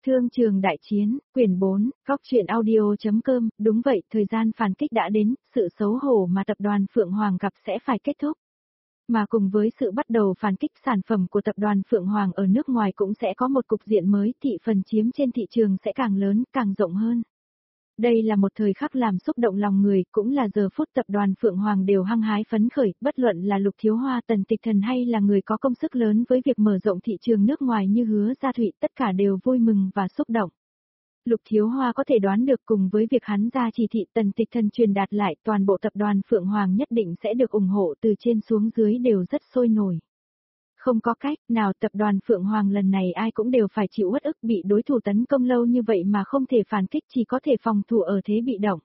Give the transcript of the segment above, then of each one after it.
Thương trường đại chiến, quyển 4, góc truyện audio.com, đúng vậy, thời gian phản kích đã đến, sự xấu hổ mà tập đoàn Phượng Hoàng gặp sẽ phải kết thúc. Mà cùng với sự bắt đầu phản kích, sản phẩm của tập đoàn Phượng Hoàng ở nước ngoài cũng sẽ có một cục diện mới, thị phần chiếm trên thị trường sẽ càng lớn, càng rộng hơn. Đây là một thời khắc làm xúc động lòng người, cũng là giờ phút tập đoàn Phượng Hoàng đều hăng hái phấn khởi, bất luận là Lục Thiếu Hoa, Tần Tịch Thần hay là người có công sức lớn với việc mở rộng thị trường nước ngoài như Hứa Gia Thụy, tất cả đều vui mừng và xúc động. Lục Thiếu Hoa có thể đoán được cùng với việc hắn ra chỉ thị Tần Tịch Thần truyền đạt lại, toàn bộ tập đoàn Phượng Hoàng nhất định sẽ được ủng hộ từ trên xuống dưới đều rất sôi nổi. Không có cách nào, tập đoàn Phượng Hoàng lần này ai cũng đều phải chịu uất ức, bị đối thủ tấn công lâu như vậy mà không thể phản kích, chỉ có thể phòng thủ ở thế bị động.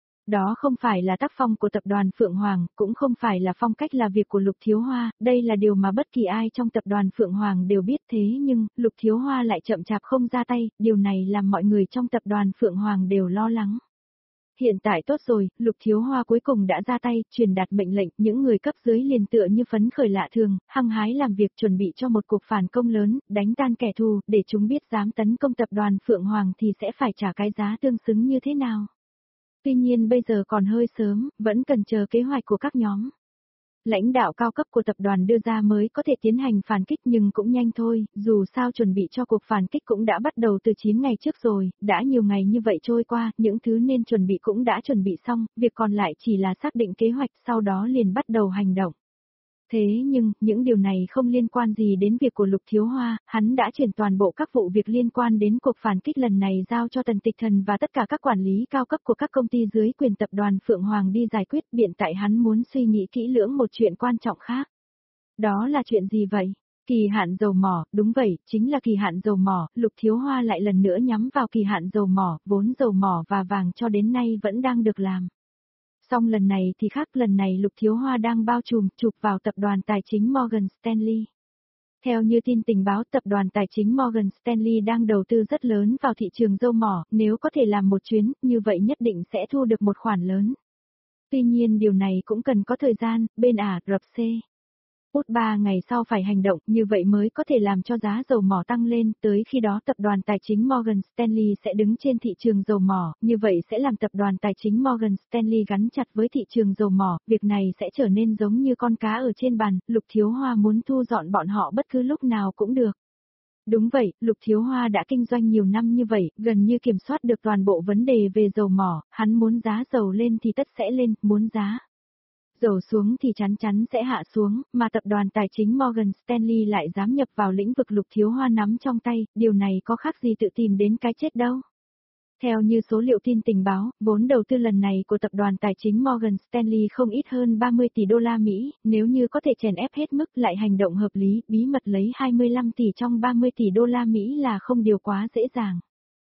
Đó không phải là tác phong của tập đoàn Phượng Hoàng, cũng không phải là phong cách làm việc của Lục Thiếu Hoa, đây là điều mà bất kỳ ai trong tập đoàn Phượng Hoàng đều biết, thế nhưng, Lục Thiếu Hoa lại chậm chạp không ra tay, điều này làm mọi người trong tập đoàn Phượng Hoàng đều lo lắng. Hiện tại tốt rồi, Lục Thiếu Hoa cuối cùng đã ra tay, truyền đạt mệnh lệnh, những người cấp dưới liền tựa như phấn khởi lạ thường, hăng hái làm việc chuẩn bị cho một cuộc phản công lớn, đánh tan kẻ thù, để chúng biết dám tấn công tập đoàn Phượng Hoàng thì sẽ phải trả cái giá tương xứng như thế nào. Tuy nhiên bây giờ còn hơi sớm, vẫn cần chờ kế hoạch của các nhóm. Lãnh đạo cao cấp của tập đoàn đưa ra mới có thể tiến hành phản kích, nhưng cũng nhanh thôi, dù sao chuẩn bị cho cuộc phản kích cũng đã bắt đầu từ 9 ngày trước rồi, đã nhiều ngày như vậy trôi qua, những thứ nên chuẩn bị cũng đã chuẩn bị xong, việc còn lại chỉ là xác định kế hoạch, sau đó liền bắt đầu hành động. Thế nhưng, những điều này không liên quan gì đến việc của Lục Thiếu Hoa, hắn đã chuyển toàn bộ các vụ việc liên quan đến cuộc phản kích lần này giao cho Tần Tịch Thần và tất cả các quản lý cao cấp của các công ty dưới quyền tập đoàn Phượng Hoàng đi giải quyết, hiện tại hắn muốn suy nghĩ kỹ lưỡng một chuyện quan trọng khác. Đó là chuyện gì vậy? Kỳ hạn dầu mỏ, đúng vậy, chính là kỳ hạn dầu mỏ, Lục Thiếu Hoa lại lần nữa nhắm vào kỳ hạn dầu mỏ, vốn dầu mỏ và vàng cho đến nay vẫn đang được làm. Song lần này thì khác, lần này Lục Thiếu Hoa đang bao trùm, chụp vào tập đoàn tài chính Morgan Stanley. Theo như tin tình báo, tập đoàn tài chính Morgan Stanley đang đầu tư rất lớn vào thị trường dầu mỏ, nếu có thể làm một chuyến, như vậy nhất định sẽ thu được một khoản lớn. Tuy nhiên điều này cũng cần có thời gian, bên Ả Rập Xê Út 3 ngày sau phải hành động, như vậy mới có thể làm cho giá dầu mỏ tăng lên, tới khi đó tập đoàn tài chính Morgan Stanley sẽ đứng trên thị trường dầu mỏ, như vậy sẽ làm tập đoàn tài chính Morgan Stanley gắn chặt với thị trường dầu mỏ, việc này sẽ trở nên giống như con cá ở trên bàn, Lục Thiếu Hoa muốn thu dọn bọn họ bất cứ lúc nào cũng được. Đúng vậy, Lục Thiếu Hoa đã kinh doanh nhiều năm như vậy, gần như kiểm soát được toàn bộ vấn đề về dầu mỏ, hắn muốn giá dầu lên thì tất sẽ lên, muốn giá dầu xuống thì chắn chắn sẽ hạ xuống, mà tập đoàn tài chính Morgan Stanley lại dám nhập vào lĩnh vực Lục Thiếu Hoa nắm trong tay, điều này có khác gì tự tìm đến cái chết đâu. Theo như số liệu tin tình báo, vốn đầu tư lần này của tập đoàn tài chính Morgan Stanley không ít hơn 30 tỷ đô la Mỹ, nếu như có thể chèn ép hết mức lại hành động hợp lý, bí mật lấy 25 tỷ trong 30 tỷ đô la Mỹ là không điều quá dễ dàng.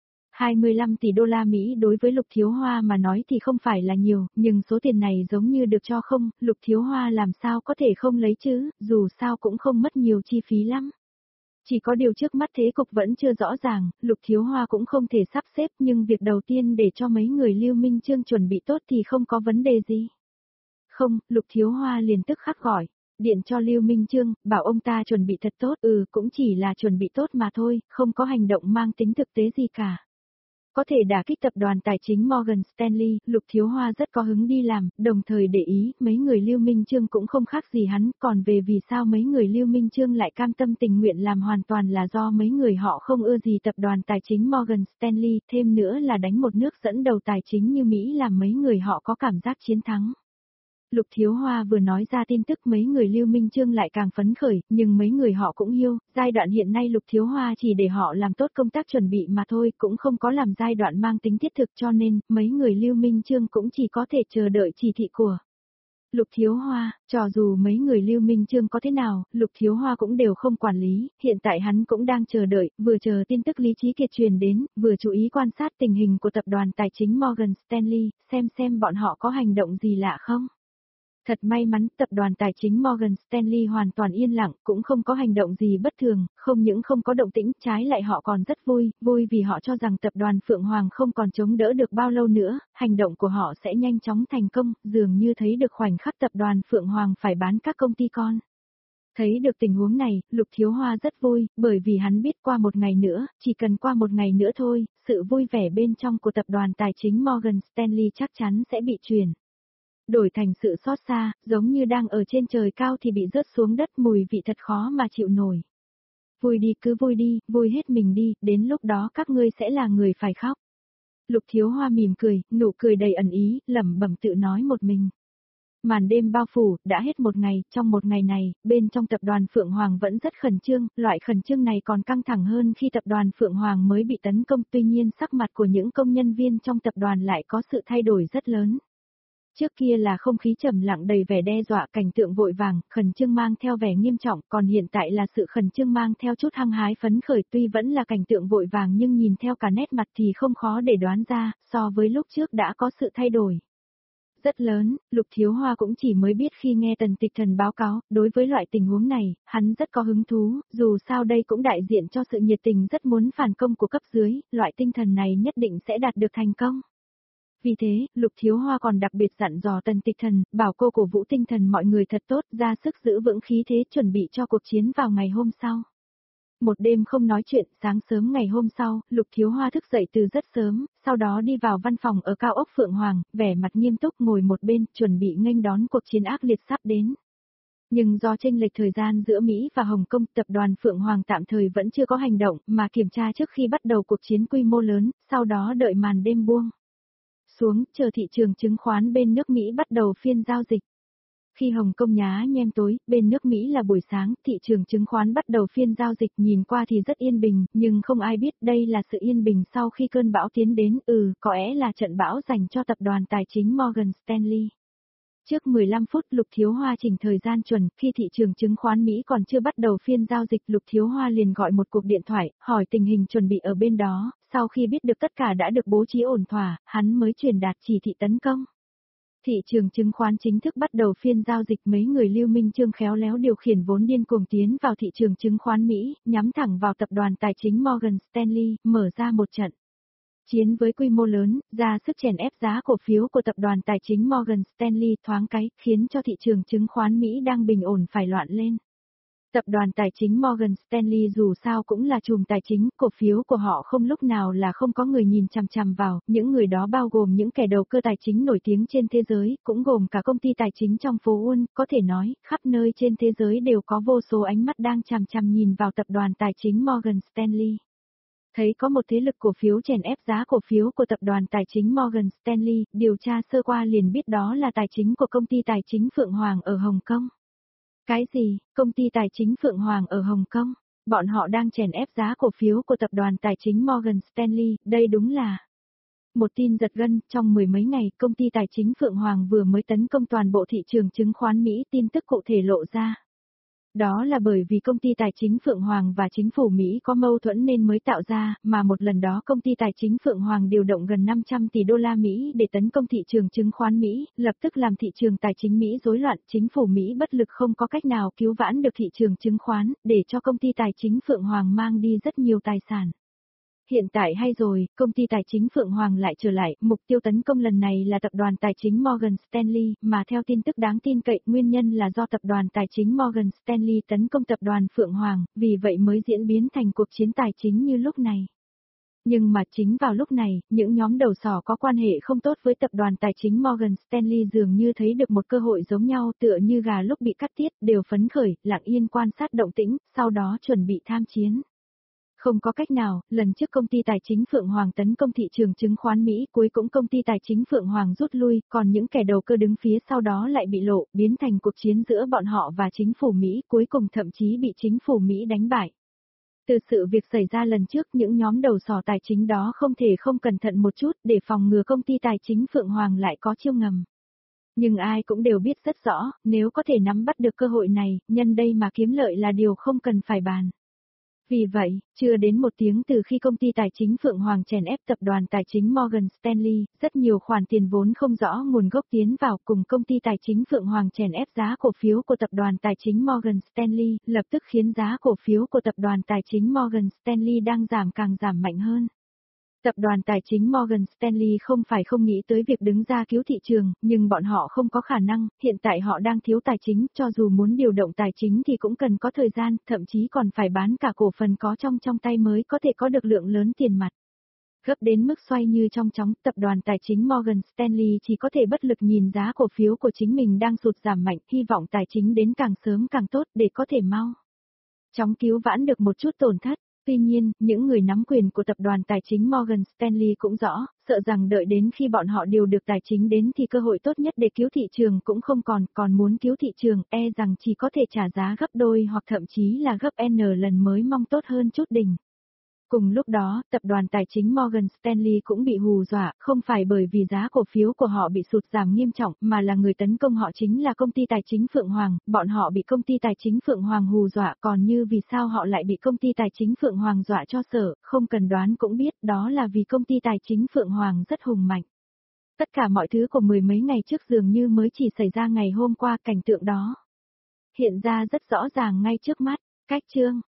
25 tỷ đô la Mỹ đối với Lục Thiếu Hoa mà nói thì không phải là nhiều, nhưng số tiền này giống như được cho không, Lục Thiếu Hoa làm sao có thể không lấy chứ, dù sao cũng không mất nhiều chi phí lắm. Chỉ có điều trước mắt thế cục vẫn chưa rõ ràng, Lục Thiếu Hoa cũng không thể sắp xếp, nhưng việc đầu tiên để cho mấy người Lưu Minh Chương chuẩn bị tốt thì không có vấn đề gì. Không, Lục Thiếu Hoa liền tức khắc gọi điện cho Lưu Minh Chương, bảo ông ta chuẩn bị thật tốt, cũng chỉ là chuẩn bị tốt mà thôi, không có hành động mang tính thực tế gì cả. Có thể đả kích tập đoàn tài chính Morgan Stanley, Lục Thiếu Hoa rất có hứng đi làm, đồng thời để ý, mấy người Lưu Minh Chương cũng không khác gì hắn, còn về vì sao mấy người Lưu Minh Chương lại cam tâm tình nguyện làm hoàn toàn là do mấy người họ không ưa gì tập đoàn tài chính Morgan Stanley, thêm nữa là đánh một nước dẫn đầu tài chính như Mỹ làm mấy người họ có cảm giác chiến thắng. Lục Thiếu Hoa vừa nói ra tin tức mấy người Lưu Minh Chương lại càng phấn khởi, nhưng mấy người họ cũng hiểu, giai đoạn hiện nay Lục Thiếu Hoa chỉ để họ làm tốt công tác chuẩn bị mà thôi, cũng không có làm giai đoạn mang tính thiết thực cho nên, mấy người Lưu Minh Chương cũng chỉ có thể chờ đợi chỉ thị của Lục Thiếu Hoa, cho dù mấy người Lưu Minh Chương có thế nào, Lục Thiếu Hoa cũng đều không quản lý, hiện tại hắn cũng đang chờ đợi, vừa chờ tin tức Lý Chí Kiệt truyền đến, vừa chú ý quan sát tình hình của tập đoàn tài chính Morgan Stanley, xem bọn họ có hành động gì lạ không. Thật may mắn, tập đoàn tài chính Morgan Stanley hoàn toàn yên lặng, cũng không có hành động gì bất thường, không những không có động tĩnh, trái lại họ còn rất vui vì họ cho rằng tập đoàn Phượng Hoàng không còn chống đỡ được bao lâu nữa, hành động của họ sẽ nhanh chóng thành công, dường như thấy được khoảnh khắc tập đoàn Phượng Hoàng phải bán các công ty con. Thấy được tình huống này, Lục Thiếu Hoa rất vui, bởi vì hắn biết qua một ngày nữa, chỉ cần qua một ngày nữa thôi, sự vui vẻ bên trong của tập đoàn tài chính Morgan Stanley chắc chắn sẽ bị chuyển đổi thành sự xót xa, giống như đang ở trên trời cao thì bị rớt xuống đất, mùi vị thật khó mà chịu nổi. Vui đi, cứ vui đi, vui hết mình đi, đến lúc đó các ngươi sẽ là người phải khóc. Lục Thiếu Hoa mỉm cười, nụ cười đầy ẩn ý, lẩm bẩm tự nói một mình. Màn đêm bao phủ, đã hết một ngày, trong một ngày này, bên trong tập đoàn Phượng Hoàng vẫn rất khẩn trương, loại khẩn trương này còn căng thẳng hơn khi tập đoàn Phượng Hoàng mới bị tấn công, tuy nhiên sắc mặt của những công nhân viên trong tập đoàn lại có sự thay đổi rất lớn. Trước kia là không khí trầm lặng đầy vẻ đe dọa, cảnh tượng vội vàng, khẩn trương mang theo vẻ nghiêm trọng, còn hiện tại là sự khẩn trương mang theo chút hăng hái phấn khởi, tuy vẫn là cảnh tượng vội vàng nhưng nhìn theo cả nét mặt thì không khó để đoán ra, so với lúc trước đã có sự thay đổi rất lớn. Lục Thiếu Hoa cũng chỉ mới biết khi nghe Tần Tịch Thần báo cáo, đối với loại tình huống này, hắn rất có hứng thú, dù sao đây cũng đại diện cho sự nhiệt tình rất muốn phản công của cấp dưới, loại tinh thần này nhất định sẽ đạt được thành công. Vì thế, Lục Thiếu Hoa còn đặc biệt dặn dò Tần Tịch Thần, bảo cô cổ vũ tinh thần mọi người thật tốt, ra sức giữ vững khí thế chuẩn bị cho cuộc chiến vào ngày hôm sau. Một đêm không nói chuyện, sáng sớm ngày hôm sau, Lục Thiếu Hoa thức dậy từ rất sớm, sau đó đi vào văn phòng ở cao ốc Phượng Hoàng, vẻ mặt nghiêm túc ngồi một bên, chuẩn bị nghênh đón cuộc chiến ác liệt sắp đến. Nhưng do chênh lệch thời gian giữa Mỹ và Hồng Kông, tập đoàn Phượng Hoàng tạm thời vẫn chưa có hành động, mà kiểm tra trước khi bắt đầu cuộc chiến quy mô lớn, sau đó đợi màn đêm buông xuống, chờ thị trường chứng khoán bên nước Mỹ bắt đầu phiên giao dịch. Khi Hồng Kông nhá nhem tối, bên nước Mỹ là buổi sáng, thị trường chứng khoán bắt đầu phiên giao dịch, nhìn qua thì rất yên bình, nhưng không ai biết đây là sự yên bình sau khi cơn bão tiến đến, có lẽ là trận bão dành cho tập đoàn tài chính Morgan Stanley. Trước 15 phút, Lục Thiếu Hoa chỉnh thời gian chuẩn, khi thị trường chứng khoán Mỹ còn chưa bắt đầu phiên giao dịch, Lục Thiếu Hoa liền gọi một cuộc điện thoại, hỏi tình hình chuẩn bị ở bên đó, sau khi biết được tất cả đã được bố trí ổn thỏa, hắn mới truyền đạt chỉ thị tấn công. Thị trường chứng khoán chính thức bắt đầu phiên giao dịch, mấy người Lưu Minh Chương khéo léo điều khiển vốn điên cuồng tiến vào thị trường chứng khoán Mỹ, nhắm thẳng vào tập đoàn tài chính Morgan Stanley, mở ra một trận chiến với quy mô lớn, ra sức chèn ép giá cổ phiếu của tập đoàn tài chính Morgan Stanley thoáng cái, khiến cho thị trường chứng khoán Mỹ đang bình ổn phải loạn lên. Tập đoàn tài chính Morgan Stanley dù sao cũng là chùm tài chính, cổ phiếu của họ không lúc nào là không có người nhìn chằm chằm vào, những người đó bao gồm những kẻ đầu cơ tài chính nổi tiếng trên thế giới, cũng gồm cả công ty tài chính trong phố Wall, có thể nói, khắp nơi trên thế giới đều có vô số ánh mắt đang chằm chằm nhìn vào tập đoàn tài chính Morgan Stanley. Thấy có một thế lực cổ phiếu chèn ép giá cổ phiếu của tập đoàn tài chính Morgan Stanley, điều tra sơ qua liền biết đó là tài chính của công ty tài chính Phượng Hoàng ở Hồng Kông. Cái gì, công ty tài chính Phượng Hoàng ở Hồng Kông? Bọn họ đang chèn ép giá cổ phiếu của tập đoàn tài chính Morgan Stanley, đây đúng là một tin giật gân. Trong mười mấy ngày, công ty tài chính Phượng Hoàng vừa mới tấn công toàn bộ thị trường chứng khoán Mỹ, tin tức cụ thể lộ ra. Đó là bởi vì công ty tài chính Phượng Hoàng và chính phủ Mỹ có mâu thuẫn nên mới tạo ra, mà một lần đó công ty tài chính Phượng Hoàng điều động gần 500 tỷ đô la Mỹ để tấn công thị trường chứng khoán Mỹ, lập tức làm thị trường tài chính Mỹ rối loạn, chính phủ Mỹ bất lực không có cách nào cứu vãn được thị trường chứng khoán, để cho công ty tài chính Phượng Hoàng mang đi rất nhiều tài sản. Hiện tại hay rồi, công ty tài chính Phượng Hoàng lại trở lại, mục tiêu tấn công lần này là tập đoàn tài chính Morgan Stanley, mà theo tin tức đáng tin cậy, nguyên nhân là do tập đoàn tài chính Morgan Stanley tấn công tập đoàn Phượng Hoàng, vì vậy mới diễn biến thành cuộc chiến tài chính như lúc này. Nhưng mà chính vào lúc này, những nhóm đầu sỏ có quan hệ không tốt với tập đoàn tài chính Morgan Stanley dường như thấy được một cơ hội giống nhau, tựa như gà lúc bị cắt tiết, đều phấn khởi, lặng yên quan sát động tĩnh, sau đó chuẩn bị tham chiến. Không có cách nào, lần trước công ty tài chính Phượng Hoàng tấn công thị trường chứng khoán Mỹ, cuối cũng công ty tài chính Phượng Hoàng rút lui, còn những kẻ đầu cơ đứng phía sau đó lại bị lộ, biến thành cuộc chiến giữa bọn họ và chính phủ Mỹ, cuối cùng thậm chí bị chính phủ Mỹ đánh bại. Từ sự việc xảy ra lần trước, những nhóm đầu sỏ tài chính đó không thể không cẩn thận một chút để phòng ngừa công ty tài chính Phượng Hoàng lại có chiêu ngầm. Nhưng ai cũng đều biết rất rõ, nếu có thể nắm bắt được cơ hội này, nhân đây mà kiếm lợi là điều không cần phải bàn. Vì vậy, chưa đến một tiếng từ khi công ty tài chính Phượng Hoàng chèn ép tập đoàn tài chính Morgan Stanley, rất nhiều khoản tiền vốn không rõ nguồn gốc tiến vào cùng công ty tài chính Phượng Hoàng chèn ép giá cổ phiếu của tập đoàn tài chính Morgan Stanley, lập tức khiến giá cổ phiếu của tập đoàn tài chính Morgan Stanley đang giảm càng giảm mạnh hơn. Tập đoàn tài chính Morgan Stanley không phải không nghĩ tới việc đứng ra cứu thị trường, nhưng bọn họ không có khả năng, hiện tại họ đang thiếu tài chính, cho dù muốn điều động tài chính thì cũng cần có thời gian, thậm chí còn phải bán cả cổ phần có trong tay mới có thể có được lượng lớn tiền mặt. Gấp đến mức xoay như trong chóng, tập đoàn tài chính Morgan Stanley chỉ có thể bất lực nhìn giá cổ phiếu của chính mình đang sụt giảm mạnh, hy vọng tài chính đến càng sớm càng tốt để có thể mau chóng cứu vãn được một chút tổn thất. Tuy nhiên, những người nắm quyền của tập đoàn tài chính Morgan Stanley cũng rõ, sợ rằng đợi đến khi bọn họ điều được tài chính đến thì cơ hội tốt nhất để cứu thị trường cũng không còn muốn cứu thị trường, rằng chỉ có thể trả giá gấp đôi hoặc thậm chí là gấp N lần mới mong tốt hơn chút đỉnh. Cùng lúc đó, tập đoàn tài chính Morgan Stanley cũng bị hù dọa, không phải bởi vì giá cổ phiếu của họ bị sụt giảm nghiêm trọng, mà là người tấn công họ chính là công ty tài chính Phượng Hoàng, bọn họ bị công ty tài chính Phượng Hoàng hù dọa, còn như vì sao họ lại bị công ty tài chính Phượng Hoàng dọa cho sợ, không cần đoán cũng biết, đó là vì công ty tài chính Phượng Hoàng rất hùng mạnh. Tất cả mọi thứ của mười mấy ngày trước dường như mới chỉ xảy ra ngày hôm qua, cảnh tượng đó hiện ra rất rõ ràng ngay trước mắt. Cách chương